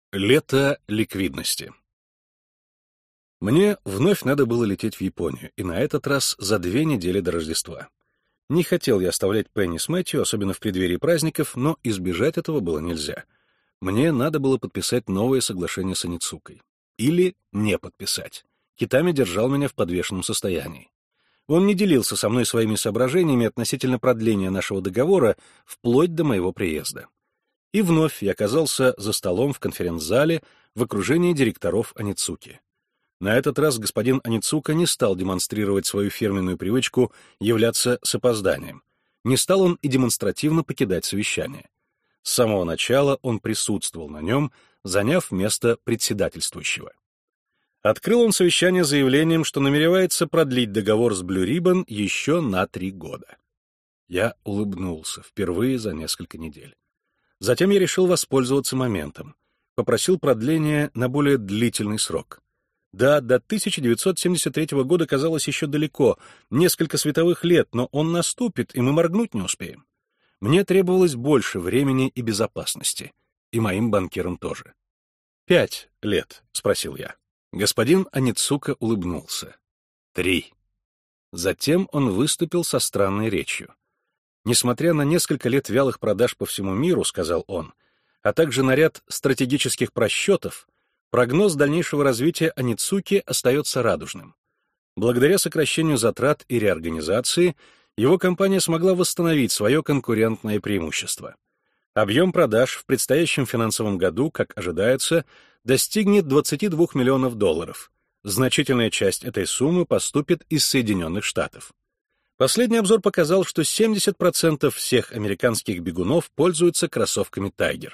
Лето ликвидности. Мне вновь надо было лететь в Японию, и на этот раз за 2 недели до Рождества. Не хотел я оставлять Пенни с Мэтью, особенно в преддверии праздников, но избежать этого было нельзя. Мне надо было подписать новое соглашение с Оницукой. Или не подписать. Китами держал меня в подвешенном состоянии. Он не делился со мной своими соображениями относительно продления нашего договора вплоть до моего приезда. И вновь я оказался за столом в конференц-зале в окружении директоров Оницуки. На этот раз господин Оницука не стал демонстрировать свою фирменную привычку являться с опозданием. Не стал он и демонстративно покидать совещание. С самого начала он присутствовал на нем, заняв место председательствующего. Открыл он совещание заявлением, что намеревается продлить договор с Blue Ribbon еще на 3 года. Я улыбнулся впервые за несколько недель. Затем я решил воспользоваться моментом. Попросил продления на более длительный срок. Да, до 1973 года казалось еще далеко, несколько световых лет, но он наступит, и мы моргнуть не успеем. Мне требовалось больше времени и безопасности. И моим банкирам тоже. 5 лет, спросил я. Господин Оницука улыбнулся. 3. Затем он выступил со странной речью. Несмотря на несколько лет вялых продаж по всему миру, сказал он, а также на ряд стратегических просчетов, прогноз дальнейшего развития Оницуки остается радужным. Благодаря сокращению затрат и реорганизации, его компания смогла восстановить свое конкурентное преимущество. Объем продаж в предстоящем финансовом году, как ожидается, достигнет $22 миллионов. Значительная часть этой суммы поступит из Соединенных Штатов. Последний обзор показал, что 70% всех американских бегунов пользуются кроссовками Tiger.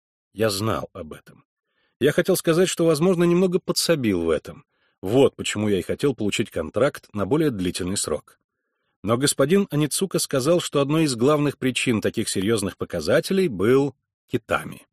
Я знал об этом. Я хотел сказать, что, возможно, немного подсобил в этом. Вот почему я и хотел получить контракт на более длительный срок. Но господин Оницука сказал, что одной из главных причин таких серьезных показателей был Китами.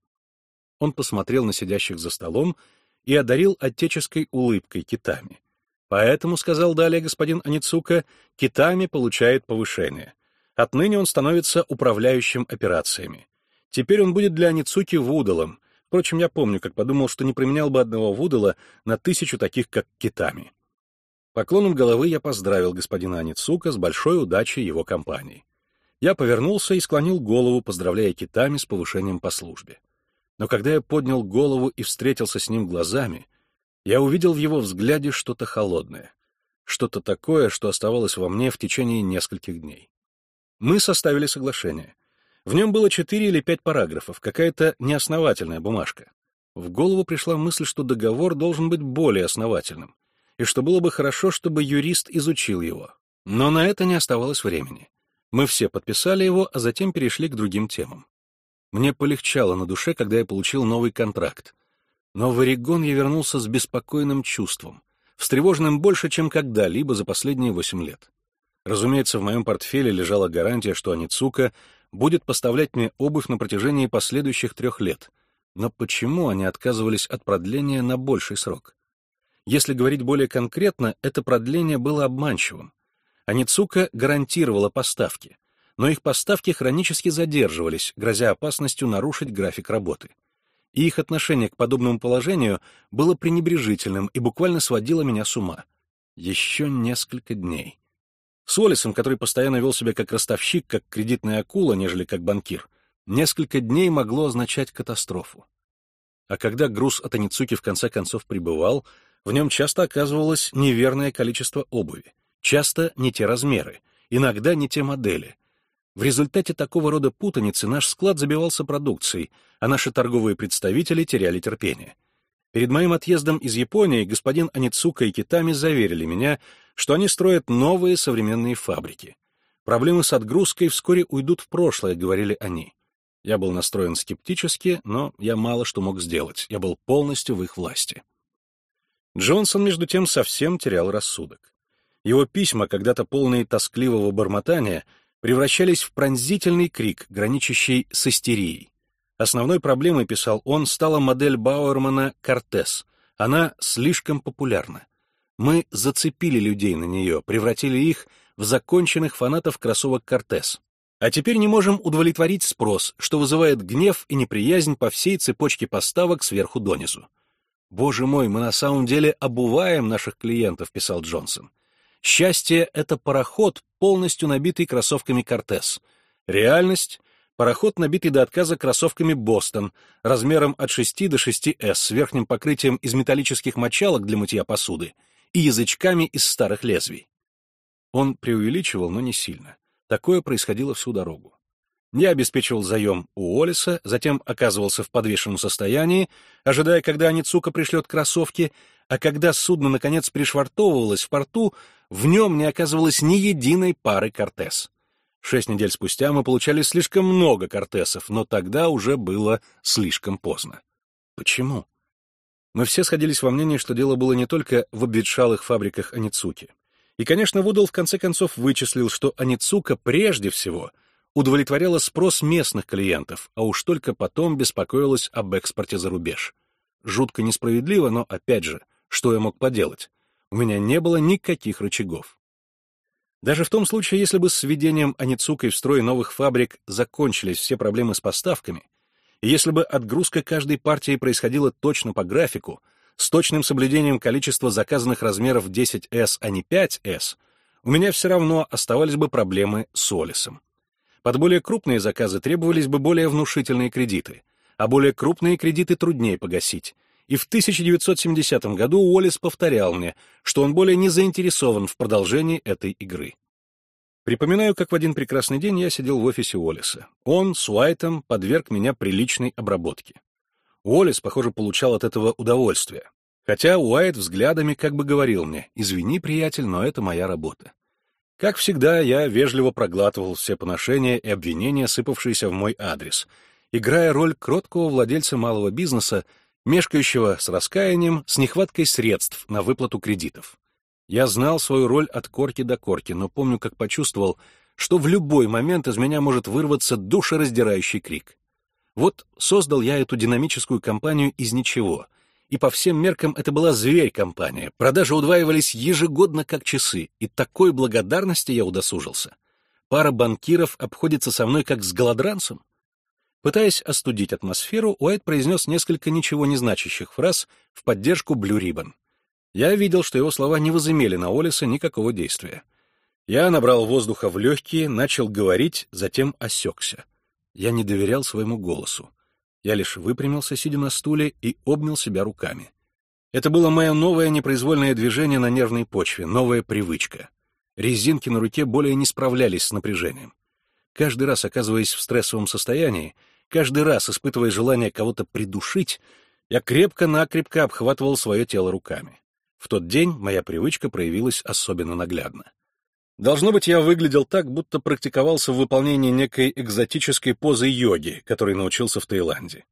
Он посмотрел на сидящих за столом и одарил отеческой улыбкой Китами. Поэтому, сказал далее господин Оницука, Китами получает повышение. Отныне он становится управляющим операциями. Теперь он будет для Оницуки вудалом. Впрочем, я помню, как подумал, что не применял бы одного вудала на 1000 таких, как Китами. Поклоном головы я поздравил господина Оницука с большой удачей его компании. Я повернулся и склонил голову, поздравляя Китами с повышением по службе. Но когда я поднял голову и встретился с ним глазами, я увидел в его взгляде что-то холодное, что-то такое, что оставалось во мне в течение нескольких дней. Мы составили соглашение. В нем было 4 или 5 параграфов, какая-то неосновательная бумажка. В голову пришла мысль, что договор должен быть более основательным, и что было бы хорошо, чтобы юрист изучил его. Но на это не оставалось времени. Мы все подписали его, а затем перешли к другим темам. Мне полегчало на душе, когда я получил новый контракт. Но в Орегон я вернулся с беспокойным чувством, встревоженным больше, чем когда-либо за последние 8 лет. Разумеется, в моем портфеле лежала гарантия, что Оницука будет поставлять мне обувь на протяжении последующих 3 лет. Но почему они отказывались от продления на больший срок? Если говорить более конкретно, это продление было обманчивым. Оницука гарантировала поставки, но их поставки хронически задерживались, грозя опасностью нарушить график работы. И их отношение к подобному положению было пренебрежительным и буквально сводило меня с ума. Еще несколько дней. С Уоллесом, который постоянно вел себя как ростовщик, как кредитная акула, нежели как банкир, несколько дней могло означать катастрофу. А когда груз от Оницуки в конце концов прибывал, в нем часто оказывалось неверное количество обуви, часто не те размеры, иногда не те модели. В результате такого рода путаницы наш склад забивался продукцией, а наши торговые представители теряли терпение. Перед моим отъездом из Японии господин Оницука и Китами заверили меня, что они строят новые современные фабрики. Проблемы с отгрузкой вскоре уйдут в прошлое, говорили они. Я был настроен скептически, но я мало что мог сделать, я был полностью в их власти. Джонсон, между тем, совсем терял рассудок. Его письма, когда-то полные тоскливого бормотания, превращались в пронзительный крик, граничащий с истерией. Основной проблемой, писал он, стала модель Бауэрмана «Кортес». Она слишком популярна. Мы зацепили людей на нее, превратили их в законченных фанатов кроссовок «Кортес». А теперь не можем удовлетворить спрос, что вызывает гнев и неприязнь по всей цепочке поставок сверху донизу. «Боже мой, мы на самом деле обуваем наших клиентов», — писал Джонсон. «Счастье — это пароход, полностью набитый кроссовками «Кортес». Реальность — пароход, набитый до отказа кроссовками «Бостон», размером от 6 до 6S, с верхним покрытием из металлических мочалок для мытья посуды и язычками из старых лезвий». Он преувеличивал, но не сильно. Такое происходило всю дорогу. Я обеспечивал заем у Уоллеса, затем оказывался в подвешенном состоянии, ожидая, когда Оницука пришлет кроссовки, а когда судно, наконец, пришвартовывалось в порту, в нем не оказывалось ни единой пары «Кортес». 6 недель спустя мы получали слишком много «Кортесов», но тогда уже было слишком поздно. Почему? Мы все сходились во мнении, что дело было не только в обветшалых фабриках Оницуки. И, конечно, Вудл в конце концов вычислил, что Оницука прежде всего удовлетворяла спрос местных клиентов, а уж только потом беспокоилась об экспорте за рубеж. Жутко несправедливо, но, опять же, что я мог поделать? У меня не было никаких рычагов. Даже в том случае, если бы с введением Оницукой в строй новых фабрик закончились все проблемы с поставками, и если бы отгрузка каждой партии происходила точно по графику, с точным соблюдением количества заказанных размеров 10S, а не 5S, у меня все равно оставались бы проблемы с Уоллесом. Под более крупные заказы требовались бы более внушительные кредиты, а более крупные кредиты труднее погасить. И в 1970 году Уоллес повторял мне, что он более не заинтересован в продолжении этой игры. Припоминаю, как в один прекрасный день я сидел в офисе Уоллеса. Он с Уайтом подверг меня приличной обработке. Уоллес, похоже, получал от этого удовольствие. Хотя Уайт взглядами как бы говорил мне: «Извини, приятель, но это моя работа». Как всегда, я вежливо проглатывал все поношения и обвинения, сыпавшиеся в мой адрес, играя роль кроткого владельца малого бизнеса, мешкающего с раскаянием, с нехваткой средств на выплату кредитов. Я знал свою роль от корки до корки, но помню, как почувствовал, что в любой момент из меня может вырваться душераздирающий крик. Вот создал я эту динамическую компанию из ничего, и по всем меркам это была зверь-компания, продажи удваивались ежегодно как часы, и такой благодарности я удосужился. Пара банкиров обходится со мной как с голодранцем. Пытаясь остудить атмосферу, Уайт произнес несколько ничего не значащих фраз в поддержку Blue Ribbon. Я видел, что его слова не возымели на Уоллеса никакого действия. Я набрал воздуха в легкие, начал говорить, затем осекся. Я не доверял своему голосу. Я лишь выпрямился, сидя на стуле, и обнял себя руками. Это было мое новое непроизвольное движение на нервной почве, новая привычка. Резинки на руке более не справлялись с напряжением. Каждый раз, оказываясь в стрессовом состоянии, каждый раз, испытывая желание кого-то придушить, я крепко-накрепко обхватывал свое тело руками. В тот день моя привычка проявилась особенно наглядно. Должно быть, я выглядел так, будто практиковался в выполнении некой экзотической позы йоги, которой научился в Таиланде.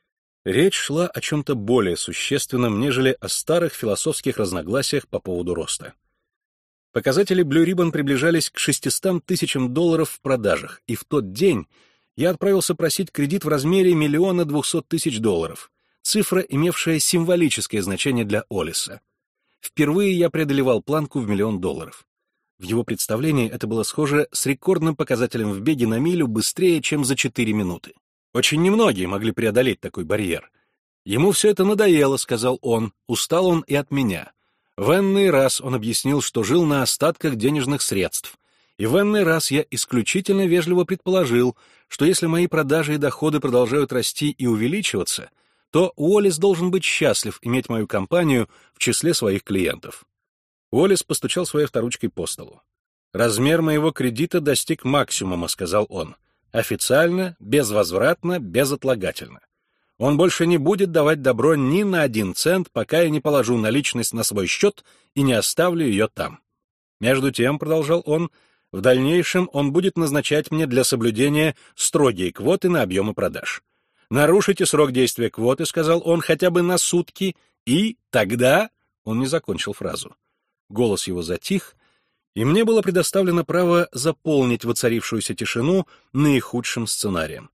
Речь шла о чем-то более существенном, нежели о старых философских разногласиях по поводу роста. Показатели Blue Ribbon приближались к $600 тысяч в продажах, и в тот день я отправился просить кредит в размере $1 200 000, цифра, имевшая символическое значение для Уоллеса. Впервые я преодолевал планку в $1 000 000. В его представлении это было схоже с рекордным показателем в беге на милю быстрее, чем за 4 минуты. Очень немногие могли преодолеть такой барьер. «Ему все это надоело», — сказал он, — «устал он и от меня». В энный раз он объяснил, что жил на остатках денежных средств, и в энный раз я исключительно вежливо предположил, что если мои продажи и доходы продолжают расти и увеличиваться, то Уоллес должен быть счастлив иметь мою компанию в числе своих клиентов. Уоллес постучал своей авторучкой по столу. «Размер моего кредита достиг максимума», — сказал он. «Официально, безвозвратно, безотлагательно. Он больше не будет давать добро ни на 1 цент, пока я не положу наличность на свой счет и не оставлю ее там. Между тем, — продолжал он, — в дальнейшем он будет назначать мне для соблюдения строгие квоты на объемы продаж. Нарушите срок действия квоты, — сказал он, — хотя бы на сутки, и тогда...» Он не закончил фразу. Голос его затих, и мне было предоставлено право заполнить воцарившуюся тишину наихудшим сценарием.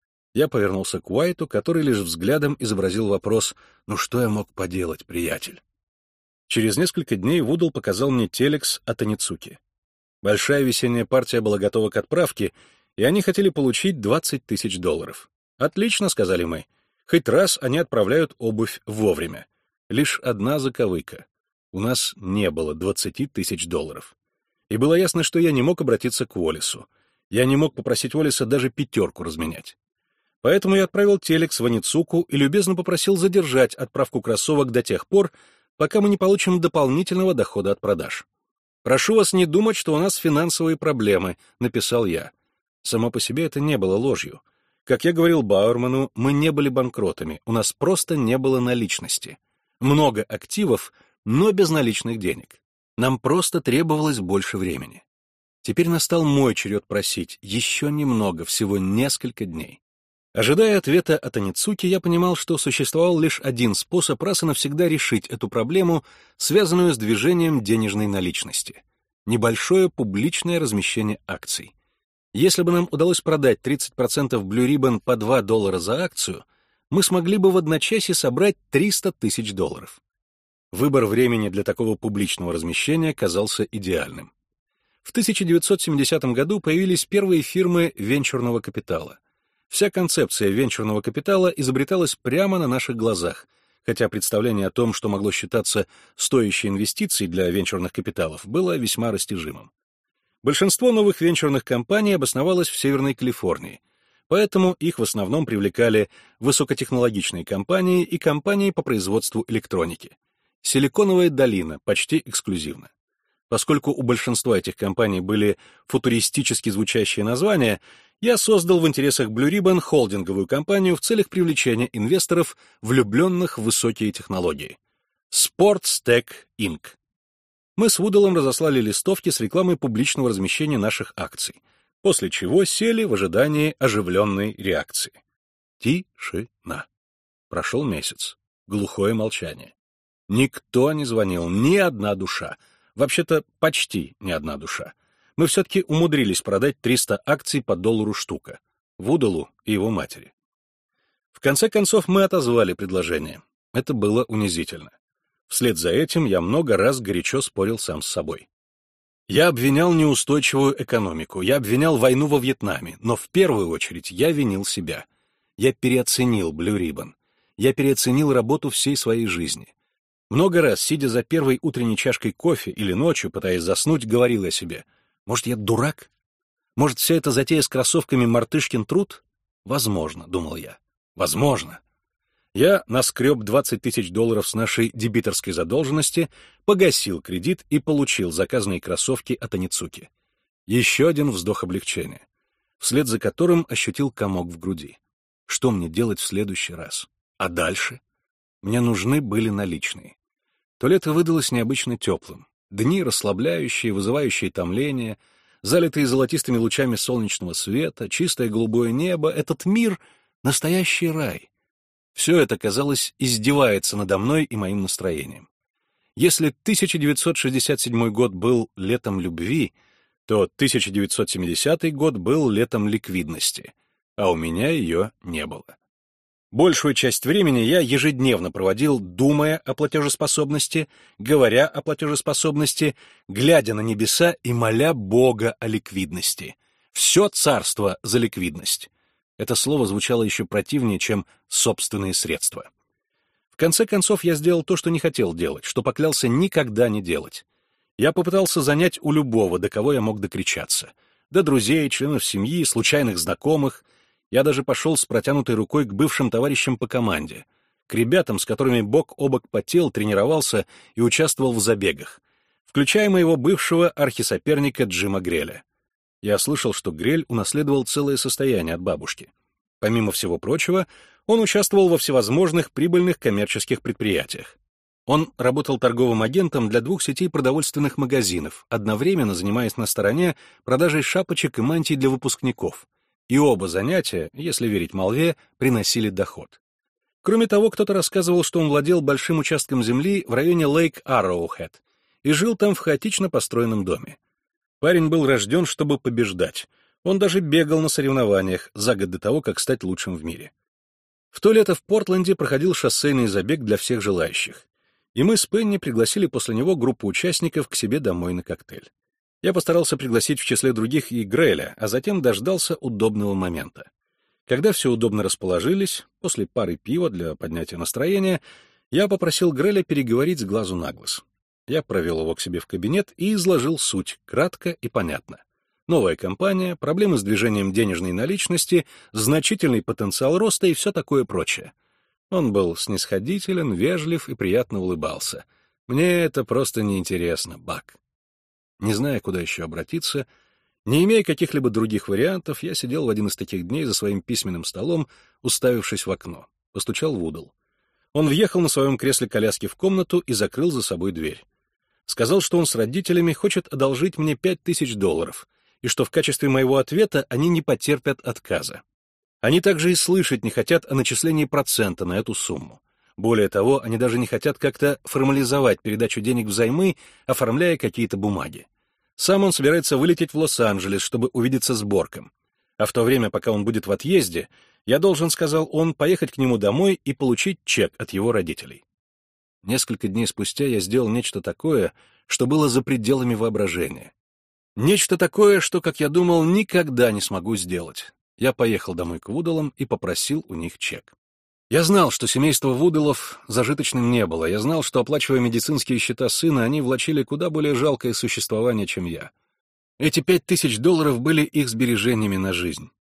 Я повернулся к Уайту, который лишь взглядом изобразил вопрос: «Ну что я мог поделать, приятель?» Через несколько дней Вудл показал мне телекс от Оницуки. Большая весенняя партия была готова к отправке, и они хотели получить $20 000. «Отлично», — сказали мы. «Хоть раз они отправляют обувь вовремя». Лишь одна заковыка. У нас не было $20 000. И было ясно, что я не мог обратиться к Уоллесу. Я не мог попросить Уоллеса даже 5 разменять. Поэтому я отправил телекс в Аницуку и любезно попросил задержать отправку кроссовок до тех пор, пока мы не получим дополнительного дохода от продаж. «Прошу вас не думать, что у нас финансовые проблемы», — написал я. Само по себе это не было ложью. Как я говорил Бауэрману, мы не были банкротами, у нас просто не было наличности. Много активов, но без наличных денег. Нам просто требовалось больше времени. Теперь настал мой черед просить, еще немного, всего несколько дней. Ожидая ответа от Аницуки, я понимал, что существовал лишь один способ раз и навсегда решить эту проблему, связанную с движением денежной наличности. Небольшое публичное размещение акций. Если бы нам удалось продать 30% Blue Ribbon по $2 за акцию, мы смогли бы в одночасье собрать $300 000. Выбор времени для такого публичного размещения казался идеальным. В 1970 году появились первые фирмы венчурного капитала. Вся концепция венчурного капитала изобреталась прямо на наших глазах, хотя представление о том, что могло считаться стоящей инвестицией для венчурных капиталов, было весьма растяжимым. Большинство новых венчурных компаний обосновалось в Северной Калифорнии, поэтому их в основном привлекали высокотехнологичные компании и компании по производству электроники. Силиконовая долина почти эксклюзивно. Поскольку у большинства этих компаний были футуристически звучащие названия, я создал в интересах Blue Ribbon холдинговую компанию в целях привлечения инвесторов, влюбленных в высокие технологии. Sportstech Inc. Мы с Вудалом разослали листовки с рекламой публичного размещения наших акций, после чего сели в ожидании оживленной реакции. Тишина. Прошел месяц. Глухое молчание. Никто не звонил, ни одна душа. Вообще-то, почти ни одна душа. Мы все-таки умудрились продать 300 акций по $1 штука. Вудалу и его матери. В конце концов, мы отозвали предложение. Это было унизительно. Вслед за этим я много раз горячо спорил сам с собой. Я обвинял неустойчивую экономику, я обвинял войну во Вьетнаме, но в первую очередь я винил себя. Я переоценил Blue Ribbon. Я переоценил работу всей своей жизни. Много раз, сидя за первой утренней чашкой кофе или ночью, пытаясь заснуть, говорил я себе: может, я дурак? Может, вся эта затея с кроссовками мартышкин труд? Возможно, думал я. Возможно. Я наскреб $20 000 с нашей дебиторской задолженности, погасил кредит и получил заказанные кроссовки от Аницуки. Еще один вздох облегчения, вслед за которым ощутил комок в груди. Что мне делать в следующий раз? А дальше? Мне нужны были наличные. То лето выдалось необычно теплым. Дни расслабляющие, вызывающие томление, залитые золотистыми лучами солнечного света, чистое голубое небо — этот мир — настоящий рай. Все это, казалось, издевается надо мной и моим настроением. Если 1967 год был летом любви, то 1970 год был летом ликвидности, а у меня ее не было. Большую часть времени я ежедневно проводил, думая о платежеспособности, говоря о платежеспособности, глядя на небеса и моля Бога о ликвидности. Все царство за ликвидность. Это слово звучало еще противнее, чем собственные средства. В конце концов, я сделал то, что не хотел делать, что поклялся никогда не делать. Я попытался занять у любого, до кого я мог докричаться. До друзей, членов семьи, случайных знакомых. Я даже пошел с протянутой рукой к бывшим товарищам по команде, к ребятам, с которыми бок о бок потел, тренировался и участвовал в забегах, включая моего бывшего архисоперника Джима Греля. Я слышал, что Грель унаследовал целое состояние от бабушки. Помимо всего прочего, он участвовал во всевозможных прибыльных коммерческих предприятиях. Он работал торговым агентом для 2 сетей продовольственных магазинов, одновременно занимаясь на стороне продажей шапочек и мантий для выпускников. И оба занятия, если верить молве, приносили доход. Кроме того, кто-то рассказывал, что он владел большим участком земли в районе Лейк-Арроухэд и жил там в хаотично построенном доме. Парень был рожден, чтобы побеждать. Он даже бегал на соревнованиях за год до того, как стать лучшим в мире. В то лето в Портленде проходил шоссейный забег для всех желающих, и мы с Пенни пригласили после него группу участников к себе домой на коктейль. Я постарался пригласить в числе других и Греля, а затем дождался удобного момента. Когда все удобно расположились, после пары пива для поднятия настроения, я попросил Греля переговорить с глазу на глаз. Я провел его к себе в кабинет и изложил суть, кратко и понятно. Новая компания, проблемы с движением денежной наличности, значительный потенциал роста и все такое прочее. Он был снисходителен, вежлив и приятно улыбался. «Мне это просто неинтересно, Бак». Не зная, куда еще обратиться, не имея каких-либо других вариантов, я сидел в один из таких дней за своим письменным столом, уставившись в окно. Постучал Вудл. Он въехал на своем кресле-коляске в комнату и закрыл за собой дверь. Сказал, что он с родителями хочет одолжить мне $5000, и что в качестве моего ответа они не потерпят отказа. Они также и слышать не хотят о начислении процента на эту сумму. Более того, они даже не хотят как-то формализовать передачу денег взаймы, оформляя какие-то бумаги. Сам он собирается вылететь в Лос-Анджелес, чтобы увидеться с Борком. А в то время, пока он будет в отъезде, я должен, сказал он, поехать к нему домой и получить чек от его родителей. Несколько дней спустя я сделал нечто такое, что было за пределами воображения. Нечто такое, что, как я думал, никогда не смогу сделать. Я поехал домой к Вуделам и попросил у них чек. Я знал, что семейство Вуделов зажиточным не было. Я знал, что, оплачивая медицинские счета сына, они влачили куда более жалкое существование, чем я. Эти $5000 были их сбережениями на жизнь.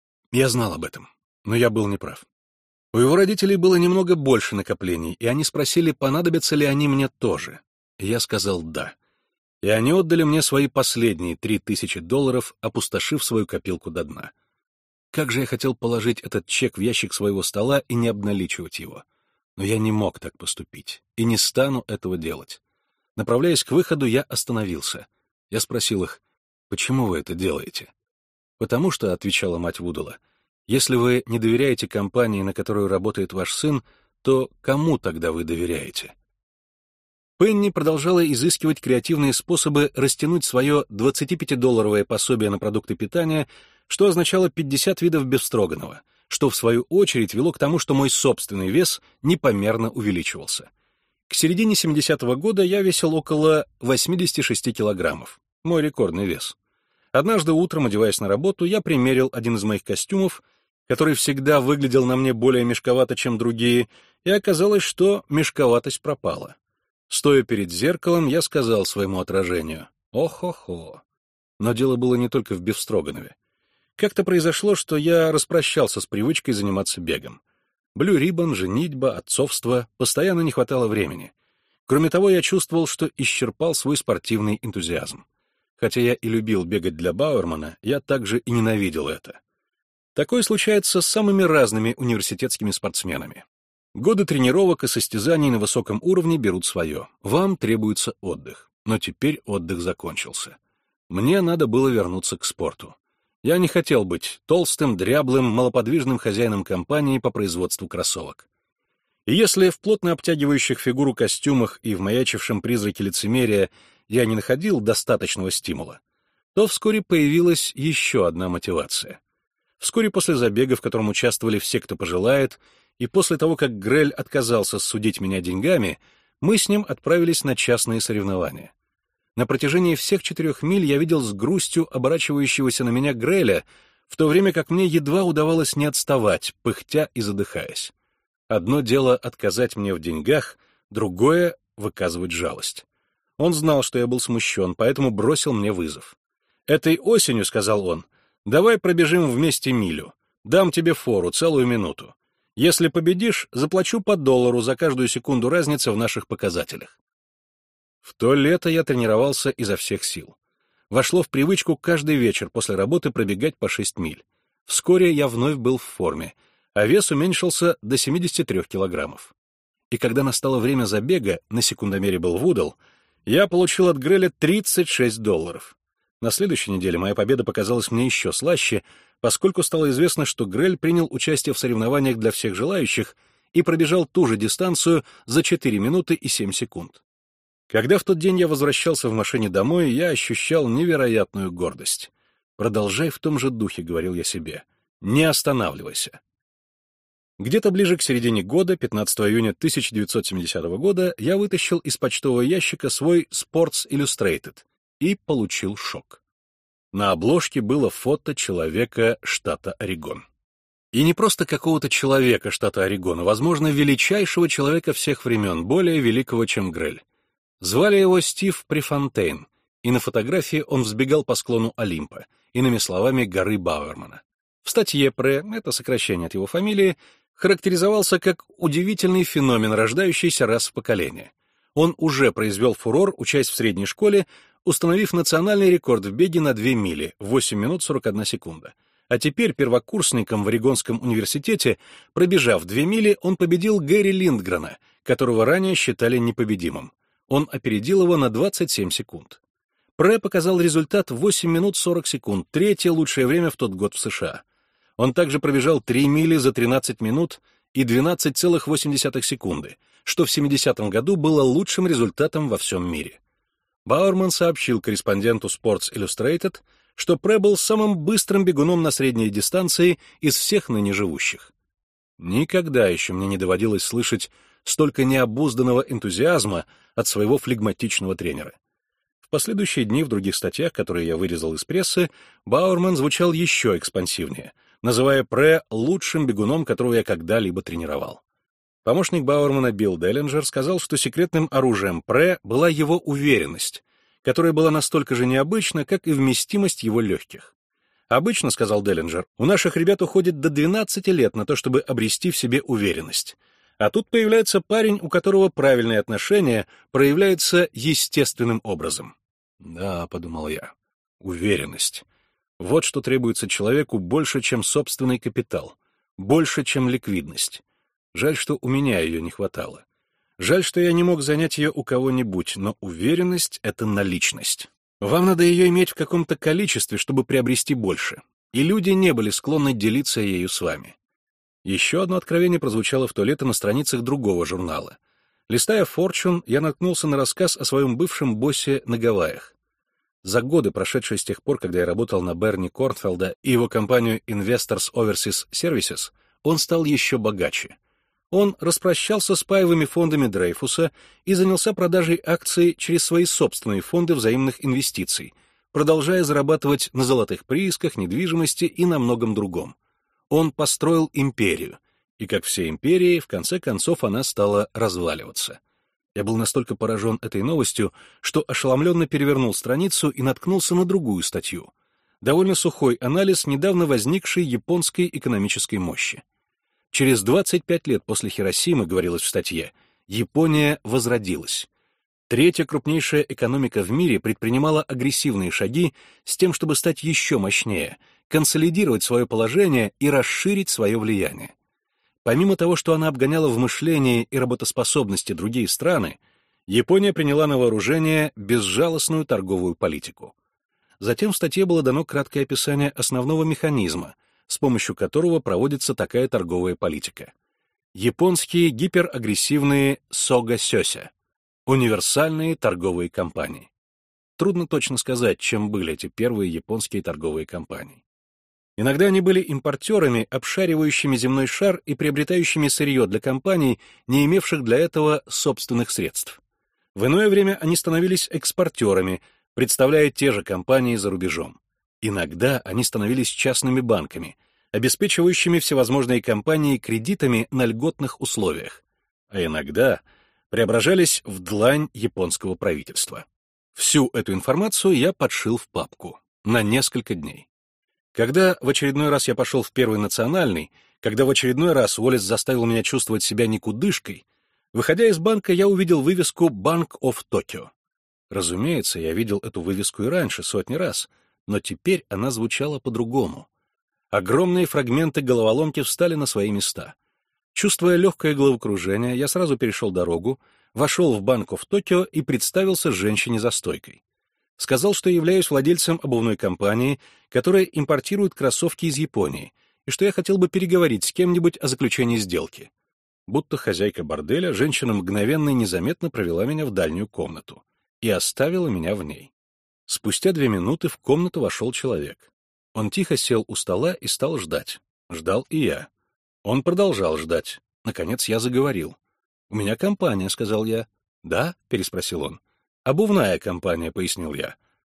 Я знал об этом, но я был неправ. У его родителей было немного больше накоплений, и они спросили, понадобятся ли они мне тоже. И я сказал «да». И они отдали мне свои последние $3000, опустошив свою копилку до дна. Как же я хотел положить этот чек в ящик своего стола и не обналичивать его. Но я не мог так поступить, и не стану этого делать. Направляясь к выходу, я остановился. Я спросил их, «Почему вы это делаете?» «Потому что», — отвечала мать Вудела, «если вы не доверяете компании, на которую работает ваш сын, то кому тогда вы доверяете?» Пенни продолжала изыскивать креативные способы растянуть свое $25 пособие на продукты питания, что означало 50 видов бефстроганова, что в свою очередь вело к тому, что мой собственный вес непомерно увеличивался. К середине 70-го года я весил около 86 килограммов, мой рекордный вес. Однажды утром, одеваясь на работу, я примерил один из моих костюмов, который всегда выглядел на мне более мешковато, чем другие, и оказалось, что мешковатость пропала. Стоя перед зеркалом, я сказал своему отражению «Ох-хо-хо». Но дело было не только в бефстроганове. Как-то произошло, что я распрощался с привычкой заниматься бегом. Блю-риббон, женитьба, отцовство, постоянно не хватало времени. Кроме того, я чувствовал, что исчерпал свой спортивный энтузиазм. Хотя я и любил бегать для Бауэрмана, я также и ненавидел это. Такое случается с самыми разными университетскими спортсменами. Годы тренировок и состязаний на высоком уровне берут свое. Вам требуется отдых. Но теперь отдых закончился. Мне надо было вернуться к спорту. Я не хотел быть толстым, дряблым, малоподвижным хозяином компании по производству кроссовок. И если в плотно обтягивающих фигуру костюмах и в маячившем призраке лицемерия я не находил достаточного стимула, то вскоре появилась еще одна мотивация. Вскоре после забега, в котором участвовали все, кто пожелает, и после того, как Грель отказался судить меня деньгами, мы с ним отправились на частные соревнования. На протяжении всех 4 миль я видел с грустью оборачивающегося на меня Греля, в то время как мне едва удавалось не отставать, пыхтя и задыхаясь. Одно дело отказать мне в деньгах, другое — выказывать жалость. Он знал, что я был смущен, поэтому бросил мне вызов. «Этой осенью, — сказал он, — давай пробежим вместе милю. Дам тебе фору, целую минуту. Если победишь, заплачу по $1 за каждую секунду разницы в наших показателях». В то лето я тренировался изо всех сил. Вошло в привычку каждый вечер после работы пробегать по 6 миль. Вскоре я вновь был в форме, а вес уменьшился до 73 килограммов. И когда настало время забега, на секундомере был Вудл, я получил от Греля $36. На следующей неделе моя победа показалась мне еще слаще, поскольку стало известно, что Грель принял участие в соревнованиях для всех желающих и пробежал ту же дистанцию за 4 минуты и 7 секунд. Когда в тот день я возвращался в машине домой, я ощущал невероятную гордость. «Продолжай в том же духе», — говорил я себе. «Не останавливайся». Где-то ближе к середине года, 15 июня 1970 года, я вытащил из почтового ящика свой Sports Illustrated и получил шок. На обложке было фото человека штата Орегон. И не просто какого-то человека штата Орегон, а, возможно, величайшего человека всех времен, более великого, чем Грель. Звали его Стив Префонтейн, и на фотографии он взбегал по склону Олимпа, иными словами, горы Бауэрмана. В статье Пре, это сокращение от его фамилии, характеризовался как удивительный феномен, рождающийся раз в поколение. Он уже произвел фурор, учась в средней школе, установив национальный рекорд в беге на 2 мили, 8 минут 41 секунда. А теперь первокурсником в Орегонском университете, пробежав 2 мили, он победил Гэри Линдгрена, которого ранее считали непобедимым. Он опередил его на 27 секунд. Пре показал результат в 8 минут 40 секунд, третье лучшее время в тот год в США. Он также пробежал 3 мили за 13 минут и 12,8 секунды, что в 70-м году было лучшим результатом во всем мире. Бауэрман сообщил корреспонденту Sports Illustrated, что Пре был самым быстрым бегуном на средней дистанции из всех ныне живущих. Никогда еще мне не доводилось слышать столько необузданного энтузиазма от своего флегматичного тренера. В последующие дни в других статьях, которые я вырезал из прессы, Бауэрман звучал еще экспансивнее, называя Пре лучшим бегуном, которого я когда-либо тренировал. Помощник Бауэрмана Билл Деллинджер сказал, что секретным оружием Пре была его уверенность, которая была настолько же необычна, как и вместимость его легких. «Обычно, — сказал Деллинджер, — у наших ребят уходит до 12 лет на то, чтобы обрести в себе уверенность. А тут появляется парень, у которого правильные отношения проявляются естественным образом». «Да, — подумал я, — уверенность. Вот что требуется человеку больше, чем собственный капитал, больше, чем ликвидность. Жаль, что у меня ее не хватало. Жаль, что я не мог занять ее у кого-нибудь, но уверенность — это наличность. Вам надо ее иметь в каком-то количестве, чтобы приобрести больше, и люди не были склонны делиться ею с вами». Еще одно откровение прозвучало в то лето на страницах другого журнала. Листая Fortune, я наткнулся на рассказ о своем бывшем боссе на Гавайях. За годы, прошедшие с тех пор, когда я работал на Берни Корнфелда и его компанию Investors Overseas Services, он стал еще богаче. Он распрощался с паевыми фондами Дрейфуса и занялся продажей акций через свои собственные фонды взаимных инвестиций, продолжая зарабатывать на золотых приисках, недвижимости и на многом другом. Он построил империю, и, как все империи, в конце концов она стала разваливаться. Я был настолько поражен этой новостью, что ошеломленно перевернул страницу и наткнулся на другую статью. Довольно сухой анализ недавно возникшей японской экономической мощи. Через 25 лет после Хиросимы, говорилось в статье, Япония возродилась. Третья крупнейшая экономика в мире предпринимала агрессивные шаги с тем, чтобы стать еще мощнее, консолидировать свое положение и расширить свое влияние. Помимо того, что она обгоняла в мышлении и работоспособности другие страны, Япония приняла на вооружение безжалостную торговую политику. Затем в статье было дано краткое описание основного механизма, с помощью которого проводится такая торговая политика. Японские гиперагрессивные сога-сёся — универсальные торговые компании. Трудно точно сказать, чем были эти первые японские торговые компании. Иногда они были импортерами, обшаривающими земной шар и приобретающими сырье для компаний, не имевших для этого собственных средств. В иное время они становились экспортерами, представляя те же компании за рубежом. Иногда они становились частными банками, обеспечивающими всевозможные компании кредитами на льготных условиях, а иногда преображались в длань японского правительства. Всю эту информацию я подшил в папку на несколько дней. Когда в очередной раз я пошел в Первый национальный, когда в очередной раз Уоллес заставил меня чувствовать себя никудышкой, выходя из банка, я увидел вывеску «Bank of Tokyo». Разумеется, я видел эту вывеску и раньше, сотни раз, но теперь она звучала по-другому. Огромные фрагменты головоломки встали на свои места. Чувствуя легкое головокружение, я сразу перешел дорогу, вошел в Bank of Tokyo и представился женщине за стойкой. Сказал, что являюсь владельцем обувной компании, которая импортирует кроссовки из Японии, и что я хотел бы переговорить с кем-нибудь о заключении сделки. Будто хозяйка борделя, женщина мгновенно и незаметно провела меня в дальнюю комнату и оставила меня в ней. Спустя 2 минуты в комнату вошел человек. Он тихо сел у стола и стал ждать. Ждал и я. Он продолжал ждать. Наконец я заговорил. «У меня компания», — сказал я. «Да?» — переспросил он. «Обувная компания», — пояснил я.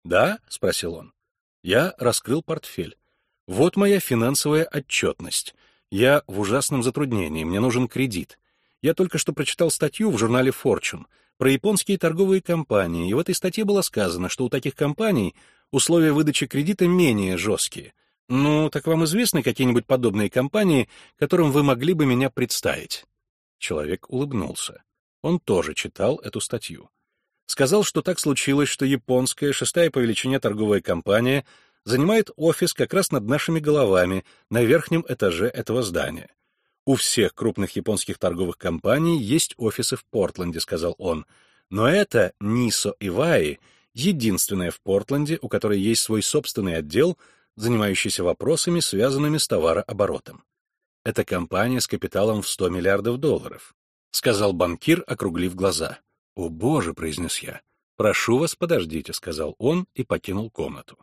«Да?» — спросил он. Я раскрыл портфель. «Вот моя финансовая отчетность. Я в ужасном затруднении, мне нужен кредит. Я только что прочитал статью в журнале Fortune про японские торговые компании, и в этой статье было сказано, что у таких компаний условия выдачи кредита менее жесткие. Ну, так вам известны какие-нибудь подобные компании, которым вы могли бы меня представить?» Человек улыбнулся. Он тоже читал эту статью. Сказал, что так случилось, что японская, шестая по величине торговая компания занимает офис как раз над нашими головами на верхнем этаже этого здания. «У всех крупных японских торговых компаний есть офисы в Портленде», — сказал он. «Но это Нисо Иваи, единственная в Портленде, у которой есть свой собственный отдел, занимающийся вопросами, связанными с товарооборотом. Это компания с капиталом в $100 миллиардов», — сказал банкир, округлив глаза. «О, Боже!» — произнес я. «Прошу вас, подождите», — сказал он и покинул комнату.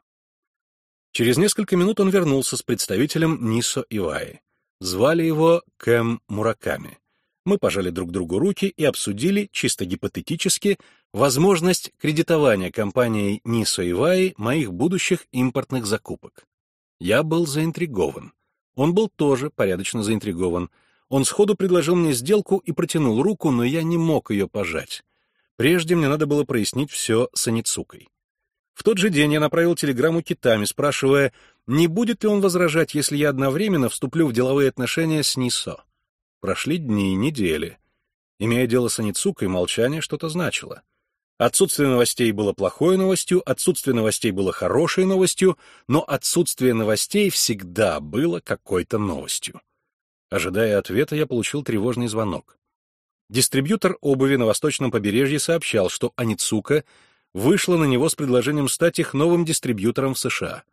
Через несколько минут он вернулся с представителем Нисо Иваи. Звали его Кэм Мураками. Мы пожали друг другу руки и обсудили, чисто гипотетически, возможность кредитования компанией Нисо Иваи моих будущих импортных закупок. Я был заинтригован. Он был тоже порядочно заинтригован. Он сходу предложил мне сделку и протянул руку, но я не мог ее пожать. Прежде мне надо было прояснить все с Аницукой. В тот же день я направил телеграмму Китами, спрашивая, не будет ли он возражать, если я одновременно вступлю в деловые отношения с Нисо. Прошли дни, недели. Имея дело с Аницукой, молчание что-то значило. Отсутствие новостей было плохой новостью, отсутствие новостей было хорошей новостью, но отсутствие новостей всегда было какой-то новостью. Ожидая ответа, я получил тревожный звонок. Дистрибьютор обуви на восточном побережье сообщал, что Аницука вышла на него с предложением стать их новым дистрибьютором в США.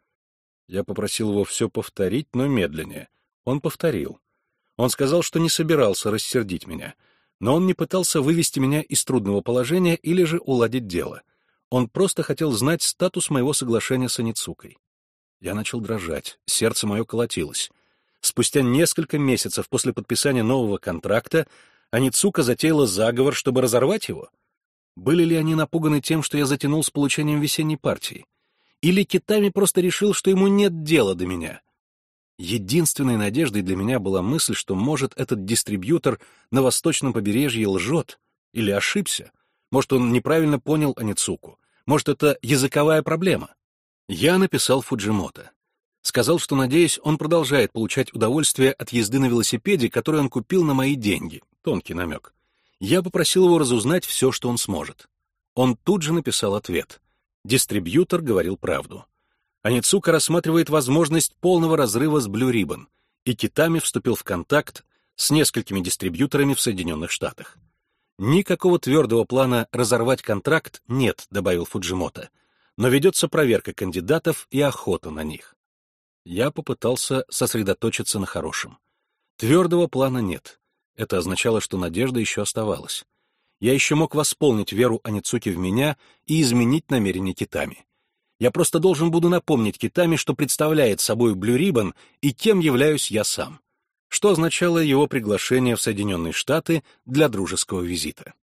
Я попросил его все повторить, но медленнее. Он повторил. Он сказал, что не собирался рассердить меня, но он не пытался вывести меня из трудного положения или же уладить дело. Он просто хотел знать статус моего соглашения с Аницукой. Я начал дрожать, сердце мое колотилось. Спустя несколько месяцев после подписания нового контракта Аницука затеяла заговор, чтобы разорвать его? Были ли они напуганы тем, что я затянул с получением весенней партии? Или Китами просто решил, что ему нет дела до меня? Единственной надеждой для меня была мысль, что, может, этот дистрибьютор на восточном побережье лжет или ошибся. Может, он неправильно понял Аницуку. Может, это языковая проблема. Я написал Фуджимото. Сказал, что, надеюсь, он продолжает получать удовольствие от езды на велосипеде, который он купил на мои деньги. Тонкий намек. Я попросил его разузнать все, что он сможет. Он тут же написал ответ. Дистрибьютор говорил правду. Аницука рассматривает возможность полного разрыва с Blue Ribbon, и Китами вступил в контакт с несколькими дистрибьюторами в Соединенных Штатах. «Никакого твердого плана разорвать контракт нет», — добавил Фуджимото, «но ведется проверка кандидатов и охота на них». Я попытался сосредоточиться на хорошем. Твердого плана нет. Это означало, что надежда еще оставалась. Я еще мог восполнить веру Аницуки в меня и изменить намерения Китами. Я просто должен буду напомнить Китами, что представляет собой Blue Ribbon и кем являюсь я сам, что означало его приглашение в Соединенные Штаты для дружеского визита.